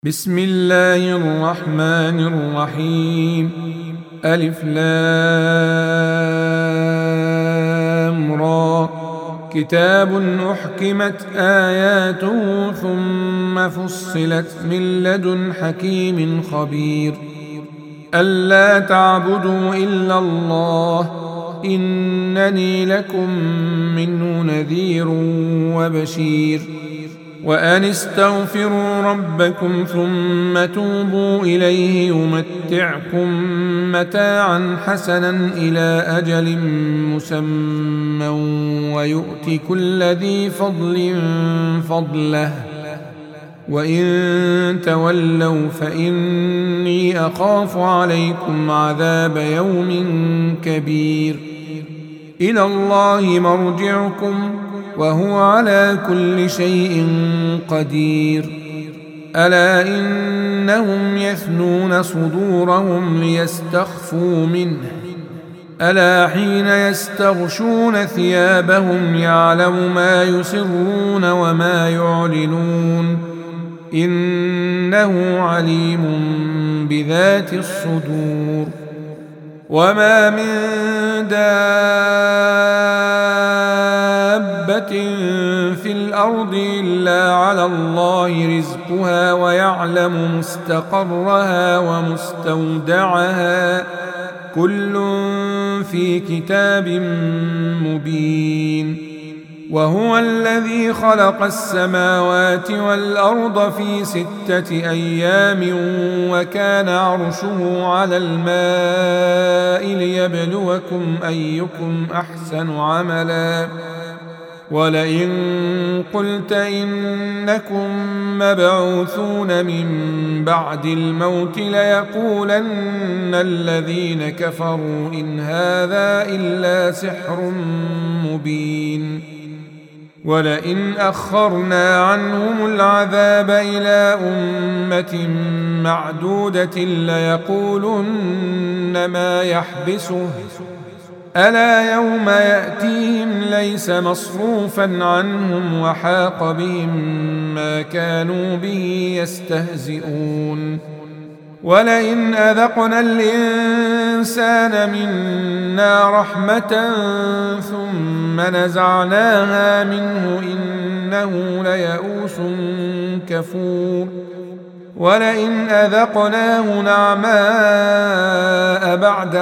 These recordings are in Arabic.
بسم الله الرحمن الرحيم. ألف لام را. كتاب أحكمت آياته ثم فصلت من لدن حكيم خبير. ألا تعبدوا إلا الله إنني لكم منه نذير وبشير. وأن استغفروا ربكم ثم توبوا إليه يمتعكم متاعا حسنا إلى أجل مسمى ويؤت كل ذي فضل فضله وإن تولوا فإني أخاف عليكم عذاب يوم كبير. إلى الله مرجعكم وهو على كل شيء قدير. ألا إنهم يثنون صدورهم ليستخفوا منه ألا حين يستغشون ثيابهم يعلم ما يسرون وما يعلنون إنه عليم بذات الصدور. وما من دابة في الأرض إلا على الله رزقها ويعلم مستقرها ومستودعها كل في كتاب مبين. وهو الذي خلق السماوات والأرض في 6 أيام وكان عرشه على الماء ليبلوكم أيكم أحسن عملا. ولئن قلت إنكم مبعوثون من بعد الموت ليقولن الذين كفروا إن هذا إلا سحر مبين. ولئن أخرنا عنهم العذاب إلى أمة معدودة ليقولن ما يحبسه ألا يوم يأتيهم ليس مصروفا عنهم وحاق بهم ما كانوا به يستهزئون. ولئن أذقنا الإنسان منا رحمة ثم نزعناها منه إنه ليئوس كفور. ولئن أذقناه نعماء بعد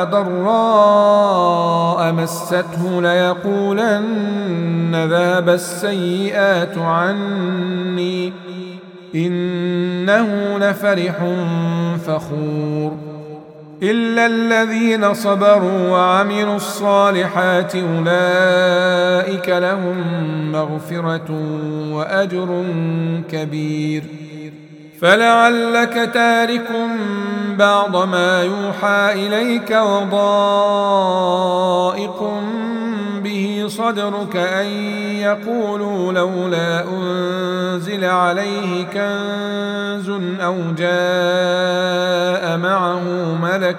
ضراء مسته ليقولن ذهب السيئات عني إنه لفرح فخور. إلا الذين صبروا وعملوا الصالحات أولئك لهم مغفرة وأجر كبير. فلعلك تارك بعض ما يوحى إليك وضائق به صدرك أن يقولوا لولا أنزل عليه كنز أو جاء معه ملك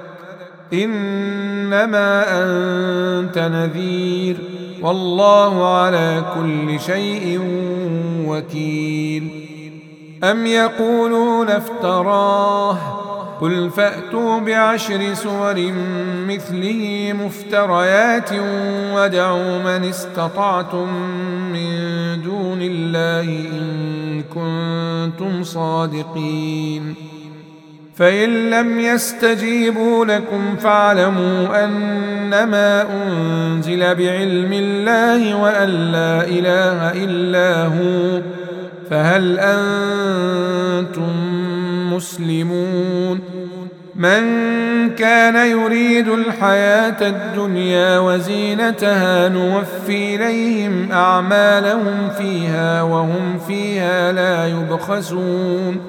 إنما أنت نذير والله على كل شيء وكيل. أم يقولون افتراه قل فأتوا ب10 سور مثله مفتريات وادعوا من استطعتم من دون الله إن كنتم صادقين. فإن لم يستجيبوا لكم فاعلموا أنما أنزل بعلم الله وأن لا إله إلا هو فهل أنتم مسلمون. من كان يريد الحياة الدنيا وزينتها نوفي إليهم أعمالهم فيها وهم فيها لا يبخسون.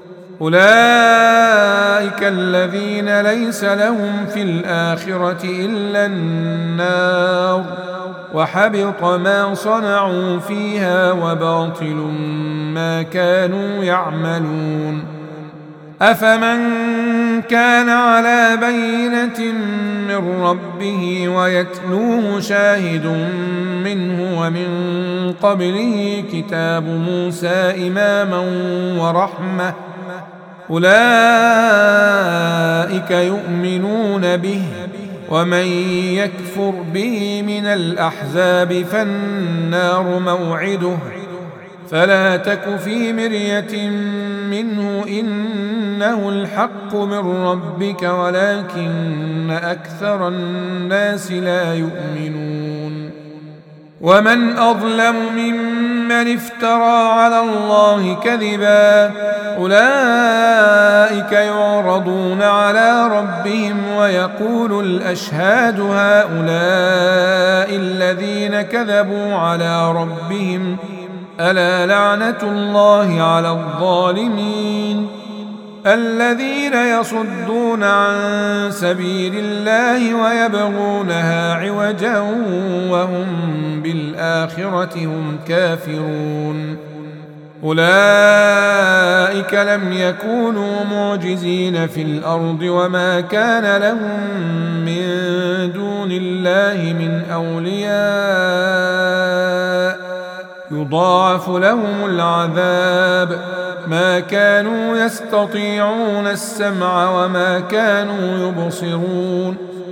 أولئك الذين ليس لهم في الآخرة إلا النار وحبط ما صنعوا فيها وباطل ما كانوا يعملون. أفمن كان على بينة من ربه ويتلوه شاهد منه ومن قبله كتاب موسى إماما ورحمة أولئك يؤمنون به، ومن يكفر به من الأحزاب فالنار موعده، فلا تك في مرية منه إنه الحق من ربك ولكن أكثر الناس لا يؤمنون. ومن أظلم ممن افترى على الله كذبا، أولئك يعرضون على ربهم ويقول الأشهاد هؤلاء الذين كذبوا على ربهم، ألا لعنة الله على الظالمين الذين يصدون عن سبيل الله ويبغونها عوجا وهم بالآخرة هم كافرون. أولئك لم يكونوا معجزين في الأرض وما كان لهم من دون الله من أولياء يضاعف لهم العذاب، ما كانوا يستطيعون السمع وما كانوا يبصرون.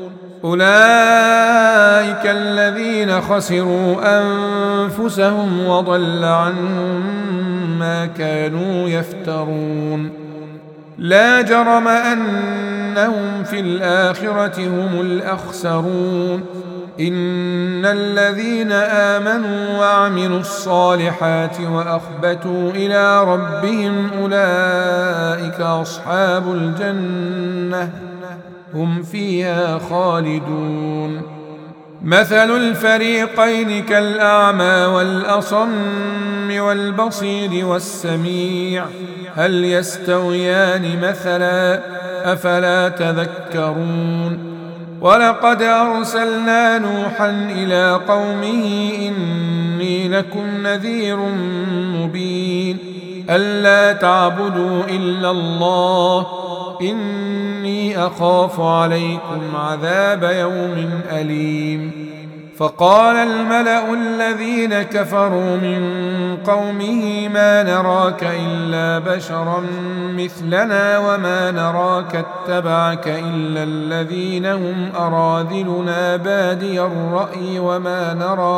أولئك الذين خسروا أنفسهم وضل عنهم ما كانوا يفترون. لا جرم أنهم في الآخرة هم الأخسرون. إن الذين آمنوا وعملوا الصالحات وأخبتوا إلى ربهم أولئك أصحاب الجنة هم فيها خالدون. مثل الفريقين كالأعمى والأصم والبصير والسميع، هل يستويان مثلا؟ أفلا تذكرون. ولقد أرسلنا نوحا إلى قومه إني لكم نذير مبين، ألا تعبدوا إلا الله إني أخاف عليكم عذاب يوم أليم. فقال الملأ الذين كفروا من قومه ما نراك إلا بشرا مثلنا وما نراك اتبعك إلا الذين هم أراذلنا بادي الرأي وما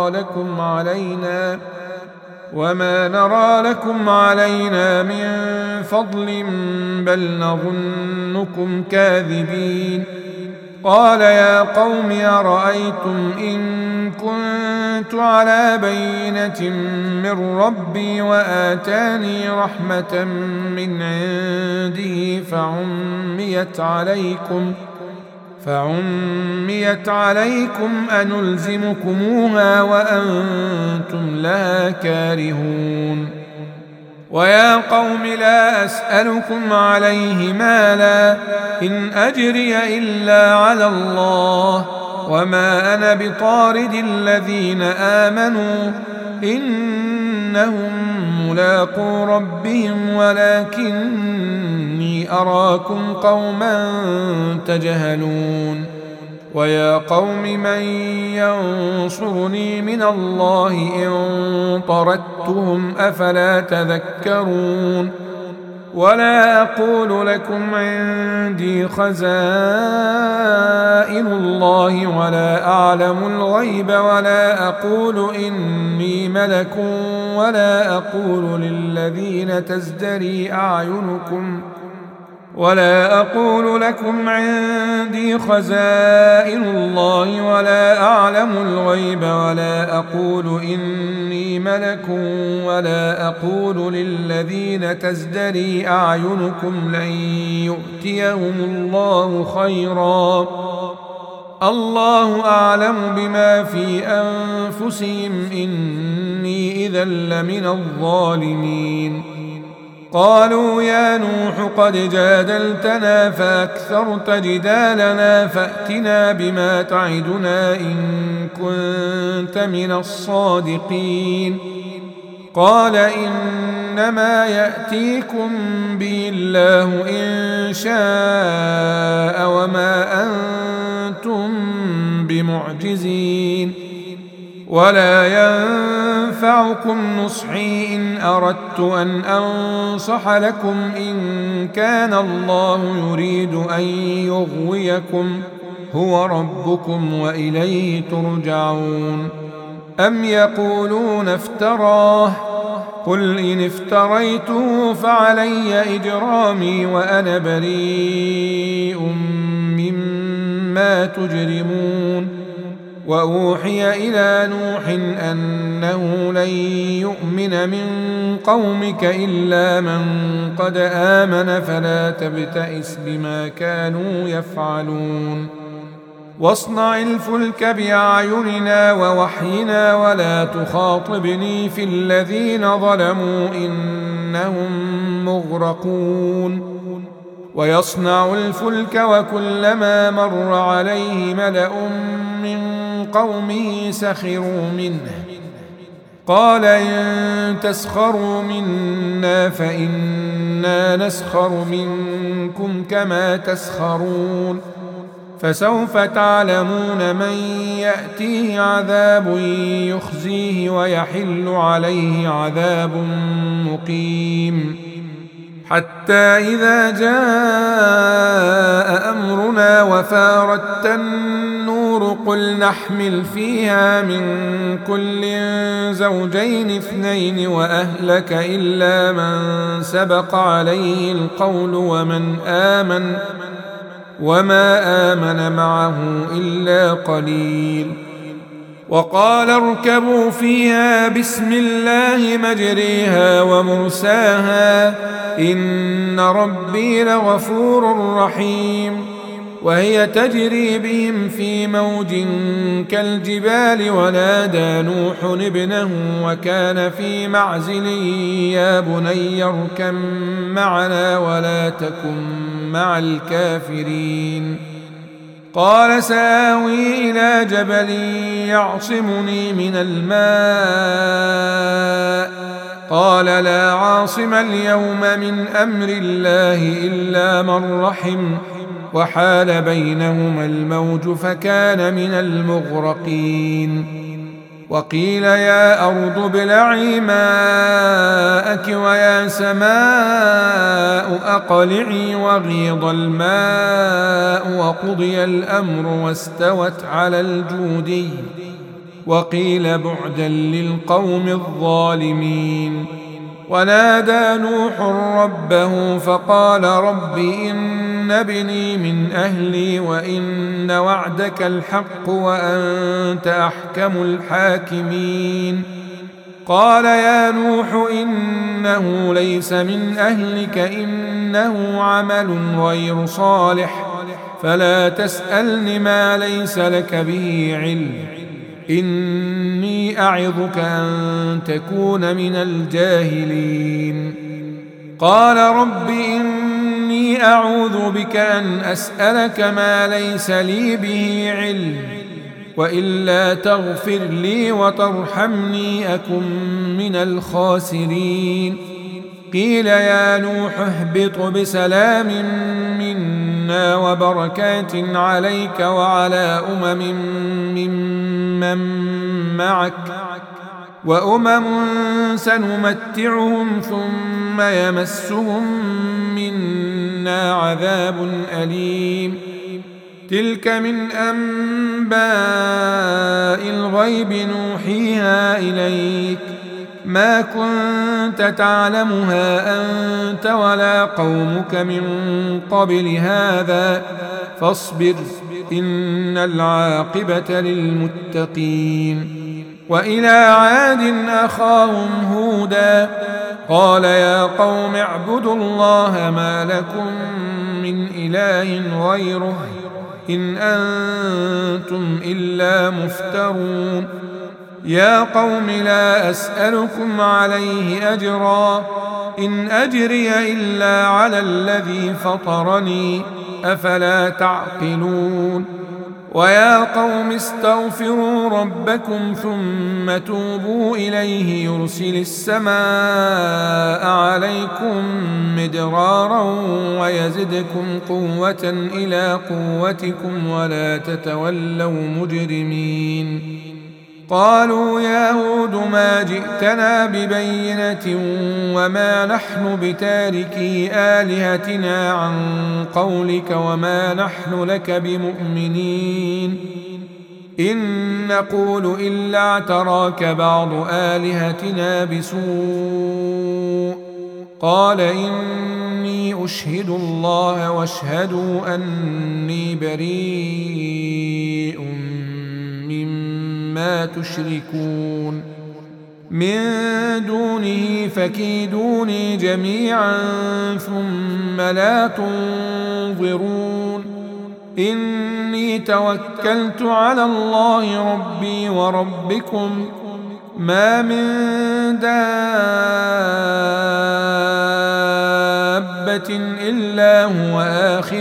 نرى لكم علينا من فضل بل نظنكم كاذبين. قال يا قوم أرأيتم إن كنت على بينة من ربي وآتاني رحمة من عنده فعميت عليكم أنلزمكموها وأنتم لها كارهون. ويا قوم لا أسألكم عليه مالا إن أجري إلا على الله وما أنا بطارد الذين آمنوا إنهم ملاقو ربهم ولكني أراكم قوما تجهلون. ويا قوم من ينصرني من الله إن طردتهم أفلا تذكرون. ولا أقول لكم عندي خزائن الله ولا أعلم الغيب ولا أقول إني ملك ولا أقول للذين تزدري أعينكم ولا أقول لكم عندي خزائن الله ولا أعلم الغيب ولا أقول إني ملك ولا أقول للذين تزدري أعينكم لن يؤتيهم الله خيرا الله أعلم بما في أنفسهم إني إذا لمن الظالمين. قالوا يا نوح قد جادلتنا فأكثرت جدالنا فأتنا بما تعدنا إن كنت من الصادقين. قال إنما يأتيكم به الله إن شاء وما أنتم بمعجزين. ولا ينفعكم نصحي إن أردت أن أنصح لكم إن كان الله يريد أن يغويكم هو ربكم وإليه ترجعون. أم يقولون افتراه قل إن افتريته فعلي إجرامي وأنا بريء مما تجرمون. وأوحي إلى نوح أنه لن يؤمن من قومك إلا من قد آمن فلا تبتئس بما كانوا يفعلون. واصنع الفلك بأعيننا ووحينا ولا تخاطبني في الذين ظلموا إنهم مغرقون. ويصنع الفلك وكلما مر عليه ملأ من قومه سخروا منه قال إن تسخروا منا فإنا نسخر منكم كما تسخرون. فسوف تعلمون من يأتيه عذاب يخزيه ويحل عليه عذاب مقيم. حتى إذا جاء أمرنا وفارت النور قل نحمل فيها من كل زوجين اثنين وأهلك إلا من سبق عليه القول وما آمن معه إلا قليل. وقال اركبوا فيها بسم الله مجريها ومرساها إن ربي لغفور رحيم. وهي تجري بهم في موج كالجبال ونادى نوح ابنه وكان في معزل يا بني اركب معنا ولا تكن مع الكافرين. قال سآوي إلى جبل يعصمني من الماء قال لا عاصم اليوم من أمر الله إلا من رحم وحال بينهما الموج فكان من المغرقين. وقيل يا أرض ابلعي ماءك ويا سماء أقلعي وغيض الماء وقضي الأمر واستوت على الجودي وقيل بعدا للقوم الظالمين. ونادى نوح ربه فقال رب إن ابني من أهلي وإن وعدك الحق وأنت أحكم الحاكمين. قال يا نوح إنه ليس من أهلك إنه عمل غير صالح فلا تسألن ما ليس لك به علم إني أعظك أن تكون من الجاهلين. قال رب إني أعوذ بك أن أسألك ما ليس لي به علم وإلا تغفر لي وترحمني أكن من الخاسرين. قيل يا نوح اهبط بسلام منا وبركات عليك وعلى ممن معك وأمم سنمتعهم ثم يمسهم منا عذاب أليم. تلك من أنباء الغيب نوحيها إليك ما كنت تعلمها أنت ولا قومك من قبل هذا فاصبر إن العاقبة للمتقين. وإلى عاد أخاهم هودا قال يا قوم اعبدوا الله ما لكم من إله غيره إن أنتم إلا مفترون. يا قوم لا أسألكم عليه أجرا إن أجري إلا على الذي فطرني أفلا تعقلون. ويا قوم استغفروا ربكم ثم توبوا إليه يرسل السماء عليكم مدرارا ويزدكم قوة إلى قوتكم ولا تتولوا مجرمين. قالوا يا هود ما جئتنا ببينة وما نحن بتاركي آلهتنا عن قولك وما نحن لك بمؤمنين إن نقول إلا اعتراك بعض آلهتنا بسوء قال إني أشهد الله واشهدوا أني بريء مما تشركون من دونه فكيدوني جميعا ثم لا تنظرون إني توكلت على الله ربي وربكم ما من دابة إلا هو آخذ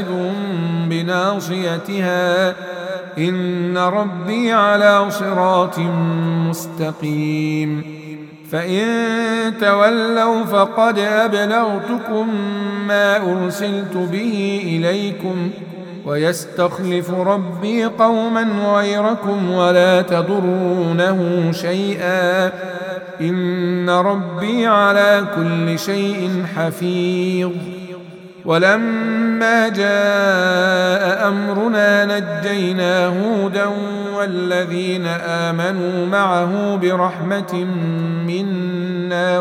بناصيتها إن ربي على صراط مستقيم فإن تولوا فقد أبلغتكم ما أرسلت به إليكم ويستخلف ربي قوما غيركم ولا تضرونه شيئا إن ربي على كل شيء حفيظ ولما جاء أمرنا نجينا هودا والذين آمنوا معه برحمة منا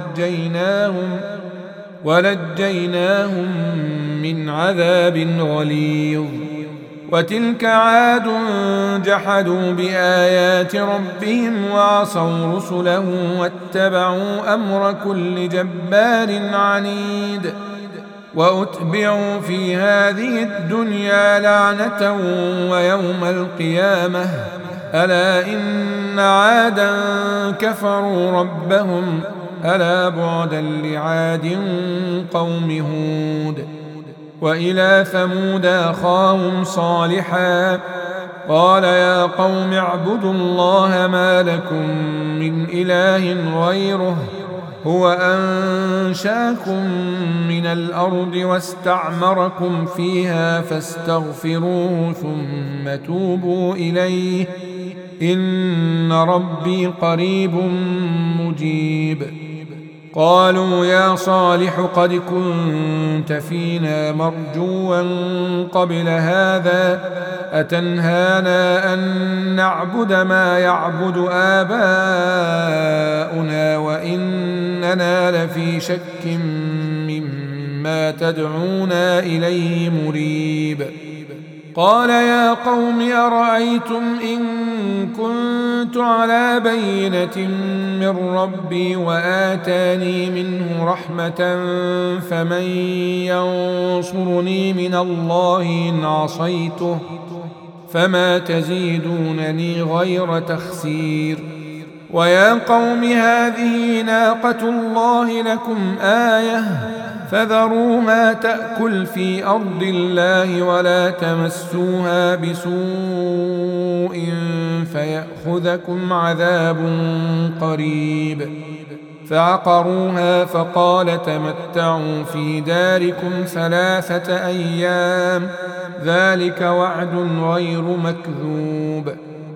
ونجيناهم من عذاب غليظ وتلك عاد جحدوا بآيات ربهم وعصوا رسله واتبعوا أمر كل جبار عنيد وأتبعوا في هذه الدنيا لعنة ويوم القيامة ألا إن عادا كفروا ربهم ألا بعدا لعاد قوم هود وإلى ثمود أخاهم صالحا قال يا قوم اعبدوا الله ما لكم من إله غيره هو أنشاكم من الأرض واستعمركم فيها فاستغفروه ثم توبوا إليه إن ربي قريب مجيب قالوا يا صالح قد كنت فينا مرجوا قبل هذا أتنهانا أن نعبد ما يعبد آباؤنا وإننا لفي شك مما تدعونا إليه مريب قال يا قوم أرأيتم إن كنت على بينة من ربي وآتاني منه رحمة فمن ينصرني من الله إن عصيته فما تزيدونني غير تخسير ويا قوم هذه ناقة الله لكم آية فذروها تأكل في أرض الله ولا تمسوها بسوء فيأخذكم عذاب قريب فعقروها فقال تمتعوا في داركم 3 أيام ذلك وعد غير مكذوب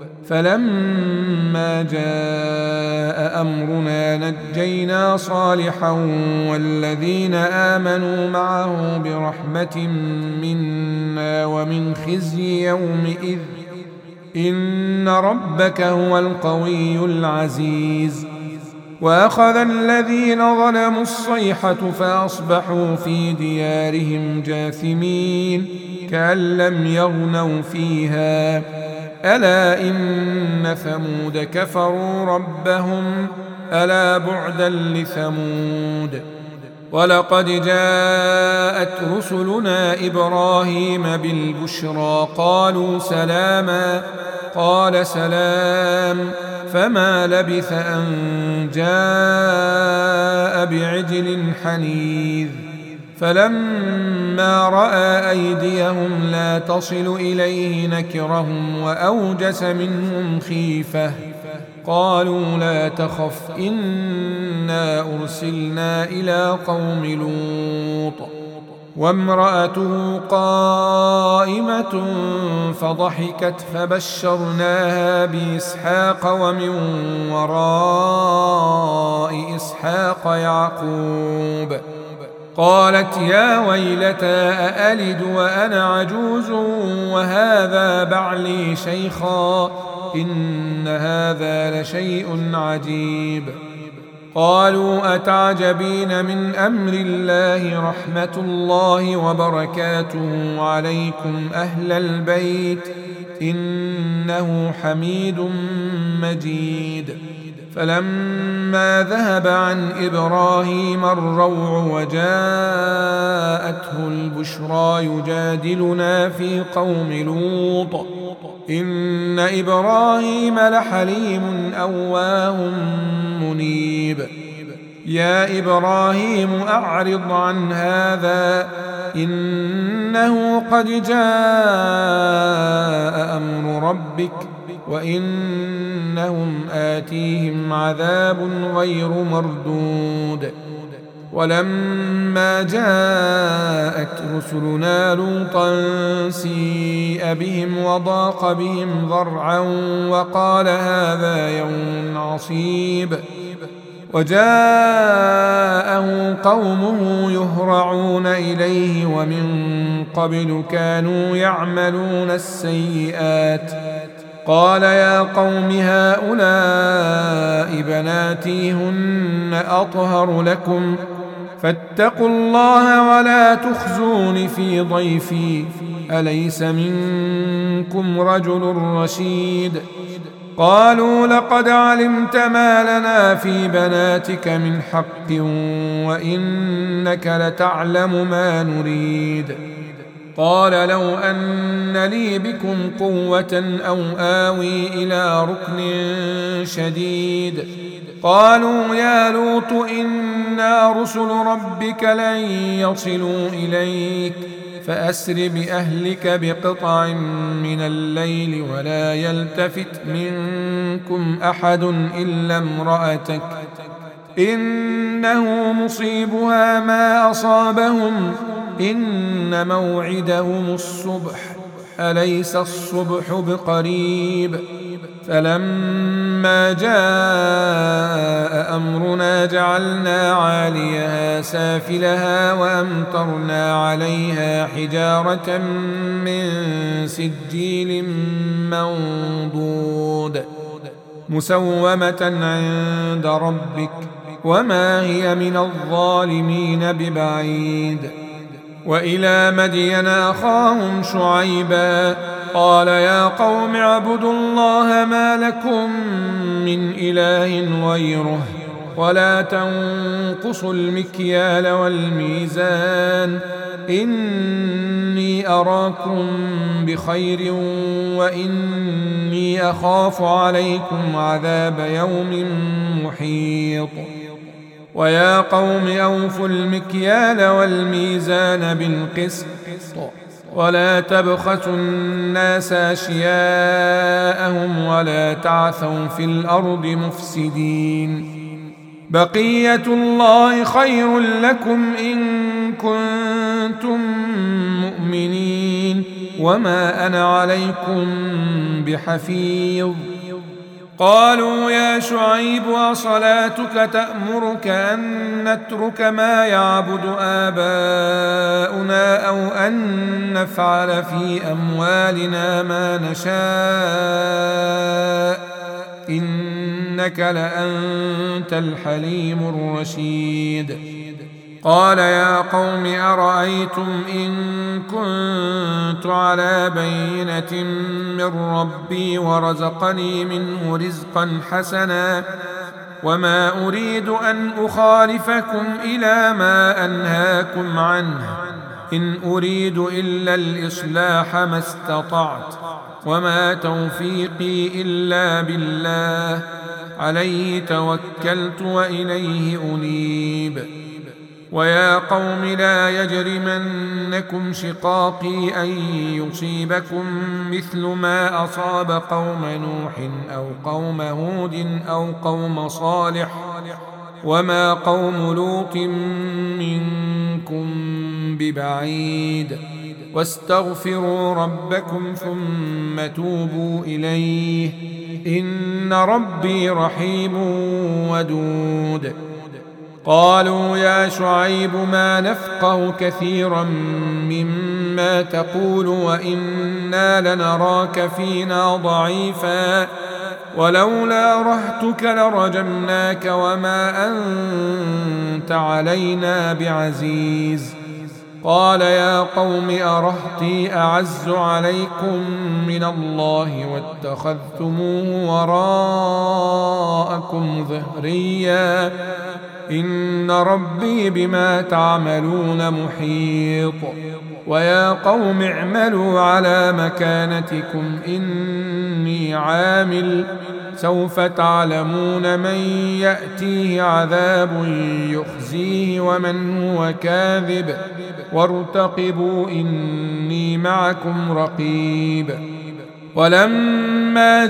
فلما جاء أمرنا نجينا صالحا والذين آمنوا معه برحمة منا ومن خزي يومئذ إن ربك هو القوي العزيز وأخذ الذين ظلموا الصيحة فأصبحوا في ديارهم جاثمين كأن لم يغنوا فيها ألا إن ثمود كفروا ربهم ألا بعدا لثمود ولقد جاءت رسلنا إبراهيم بالبشرى قالوا سلاما قال سلام فما لبث أن جاء بعجل حنيذ فلما رأى أيديهم لا تصل إليه نكرهم وأوجس منهم خيفة قالوا لا تخف إنا أرسلنا إلى قوم لوط وامرأته قائمة فضحكت فبشرناها بإسحاق ومن وراء إسحاق يعقوب. قالت يا ويلتى أألد وأنا عجوز وهذا بعلي شيخا إن هذا لشيء عجيب. قالوا أتعجبين من أمر الله رحمة الله وبركاته عليكم أهل البيت إنه حميد مجيد. فلما ذهب عن إبراهيم الروع وجاءته البشرى يجادلنا في قوم لوط إن إبراهيم لحليم أواه منيب. يا إبراهيم أعرض عن هذا إنه قد جاء أمر ربك وإنهم آتيهم عذاب غير مردود. ولما جاءت رسلنا لوطا سيء بهم وضاق بهم ذرعا وقال هذا يوم عصيب. وجاءه قومه يهرعون إليه ومن قبل كانوا يعملون السيئات. قال يا قوم هؤلاء بناتي هن أطهر لكم فاتقوا الله ولا تخزون في ضيفي أليس منكم رجل رشيد. قالوا لقد علمت ما لنا في بناتك من حق وإنك لتعلم ما نريد. قال لو أن لي بكم قوة أو آوي إلى ركن شديد. قالوا يا لوط إنا رسل ربك لن يصلوا إليك فأسر بأهلك بقطع من الليل ولا يلتفت منكم أحد إلا امرأتك إنه مصيبها ما أصابهم إن موعدهم الصبح أليس الصبح بقريب. فلما جاء أمرنا جعلنا عاليها سافلها وأمطرنا عليها حجارة من سجيل منضود مسومة عند ربك وما هي من الظالمين ببعيد. وإلى مدين أخاهم شعيبا قال يا قوم اعبدوا الله ما لكم من إله غيره ولا تنقصوا المكيال والميزان إني أراكم بخير وإني أخاف عليكم عذاب يوم محيط. ويا قوم أوفوا المكيال والميزان بالقسط ولا تبخسوا الناس أشياءهم ولا تعثوا في الأرض مفسدين. بقية الله خير لكم إن كنتم مؤمنين وما أنا عليكم بحفيظ. قالوا يا شعيب أصلاتك تأمرك أن نترك ما يعبد آباؤنا أو أن نفعل في أموالنا ما نشاء إنك لأنت الحليم الرشيد. قال يا قوم أرأيتم إن كنت على بينة من ربي ورزقني منه رزقا حسنا وما أريد أن أخالفكم إلى ما أنهاكم عنه إن أريد إلا الإصلاح ما استطعت وما توفيقي إلا بالله عليه توكلت وإليه أنيب. ويا قوم لا يجرمنكم شقاقي أن يصيبكم مثل ما أصاب قوم نوح أو قوم هود أو قوم صالح وما قوم لوط منكم ببعيد واستغفروا ربكم ثم توبوا إليه إن ربي رحيم ودود. قالوا يا شعيب ما نفقه كثيرا مما تقول وإنا لنراك فينا ضعيفا ولولا رهتك لرجمناك وما أنت علينا بعزيز. قال يا قوم أرهطي أعز عليكم من الله واتخذتموه وراءكم ظهريا إن ربي بما تعملون محيط. ويا قوم اعملوا على مكانتكم إني عامل سوف تعلمون من يأتيه عذاب يخزيه ومن هو كاذب وارتقبوا إني معكم رقيب. ولما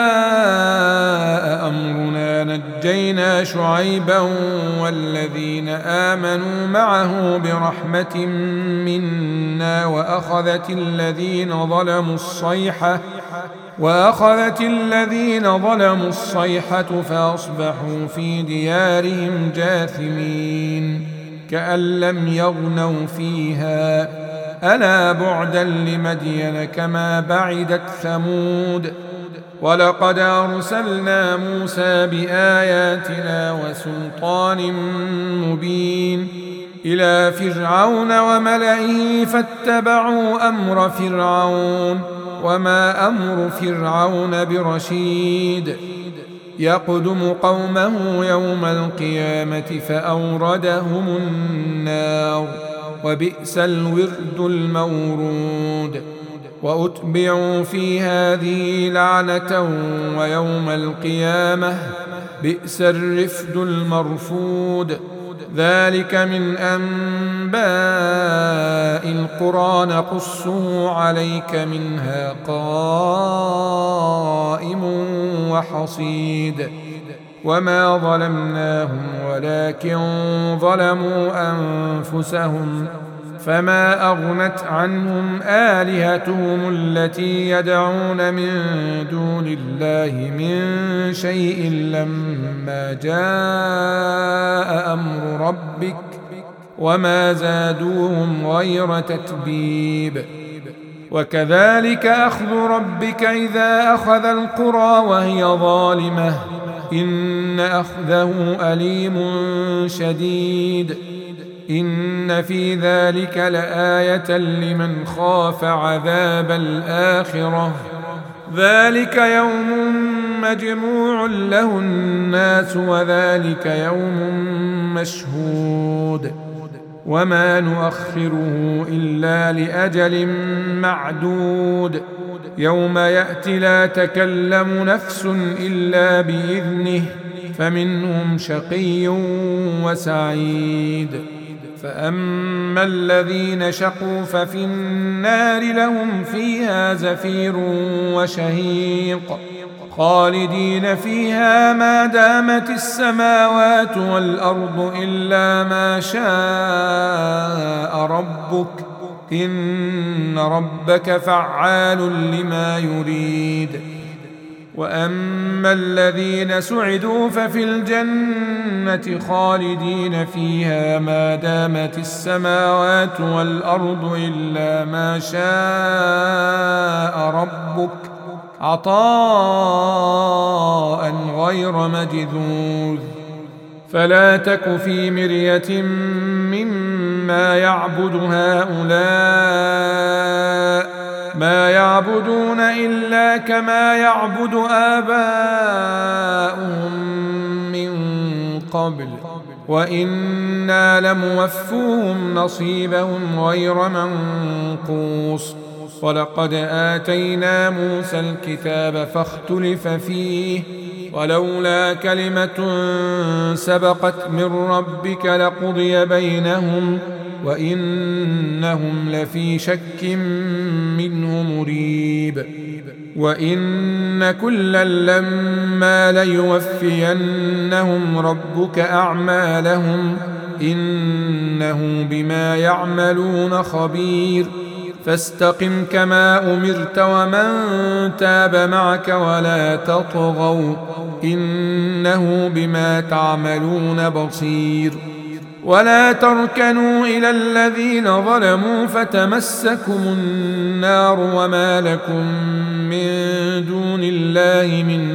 جاء أمرنا نجينا شعيبا والذين آمنوا معه برحمة منا وأخذت الذين ظلموا الصيحة فأصبحوا في ديارهم جاثمين كأن لم يغنوا فيها ألا بعدا لمدين كما بعدت ثمود. ولقد أرسلنا موسى بآياتنا وسلطان مبين إلى فرعون وملئه فاتبعوا أمر فرعون وما أمر فرعون برشيد. يقدم قومه يوم القيامة فأوردهم النار وبئس الورد المورود. وأتبعوا في هذه لعنة ويوم القيامة بئس الرفد المرفود. ذلك من أنباء القرى نقصه عليك منها قائم وحصيد. وما ظلمناهم ولكن ظلموا أنفسهم فما أغنت عنهم آلهتهم التي يدعون من دون الله من شيء لما جاء أمر ربك وما زادوهم غير تتبيب. وكذلك أخذ ربك إذا أخذ القرى وهي ظالمة إن أخذه أليم شديد. إن في ذلك لآية لمن خاف عذاب الآخرة ذلك يوم مجموع له الناس وذلك يوم مشهود. وما نؤخره إلا لأجل معدود يوم يأتي لا تكلم نفس إلا بإذنه فمنهم شقي وسعيد. فأما الذين شقوا ففي النار لهم فيها زفير وشهيق خالدين فيها ما دامت السماوات والأرض إلا ما شاء ربك إن ربك فعال لما يريد. وأما الذين سعدوا ففي الجنة خالدين فيها ما دامت السماوات والأرض إلا ما شاء ربك عطاء غير مجذوذ. فلا تك في مرية مما يعبد هؤلاء ما يعبدون إلا كما يعبد آباؤهم من قبل وإنا لموفوهم نصيبهم غير منقوص. ولقد آتينا موسى الكتاب فاختلف فيه ولولا كلمة سبقت من ربك لقضي بينهم وإنهم لفي شك منه مريب. وإن كلا لما ليوفينهم ربك أعمالهم إنه بما يعملون خبير فاستقم كما أمرت ومن تاب معك ولا تطغوا إنه بما تعملون بصير ولا تركنوا إلى الذين ظلموا فتمسكم النار وما لكم من دون الله من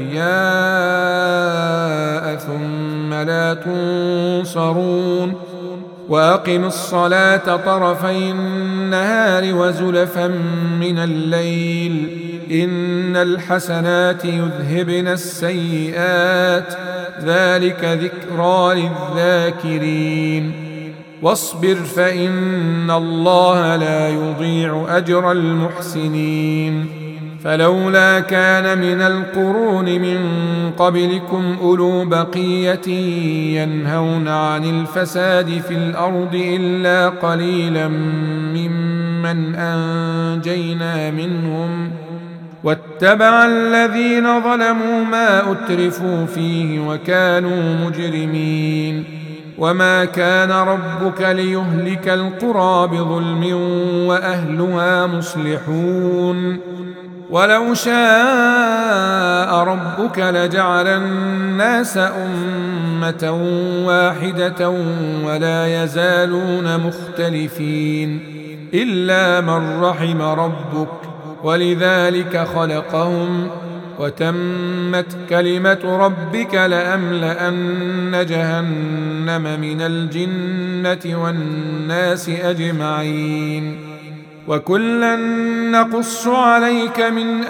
أولياء ثم لا تنصرون وأقم الصلاة طرفي النهار وزلفا من الليل إن الحسنات يذهبن السيئات ذلك ذكرى للذاكرين واصبر فإن الله لا يضيع أجر المحسنين فلولا كان من القرون من قبلكم أولو بقية ينهون عن الفساد في الأرض إلا قليلا ممن أنجينا منهم واتبع الذين ظلموا ما أترفوا فيه وكانوا مجرمين وما كان ربك ليهلك القرى بظلم وأهلها مصلحون ولو شاء ربك لجعل الناس أمة واحدة ولا يزالون مختلفين إلا من رحم ربك ولذلك خلقهم وتمت كلمة ربك لأملأن جهنم من الجنة والناس أجمعين وكلا نقص عليك من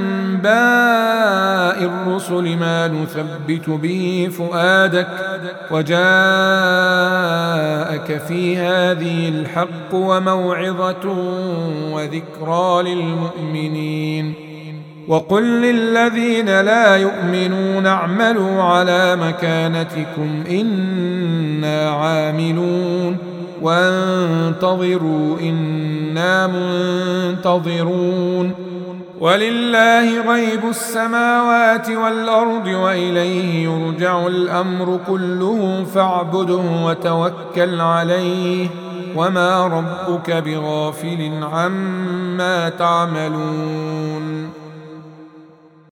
أنباء الرسل ما نثبت به فؤادك وجاءك في هذه الحق وموعظة وذكرى للمؤمنين وقل للذين لا يؤمنون اعملوا على مكانتكم إنا عاملون وانتظروا إنا منتظرون ولله غيب السماوات والأرض وإليه يرجع الأمر كله فاعبده وتوكل عليه وما ربك بغافل عما تعملون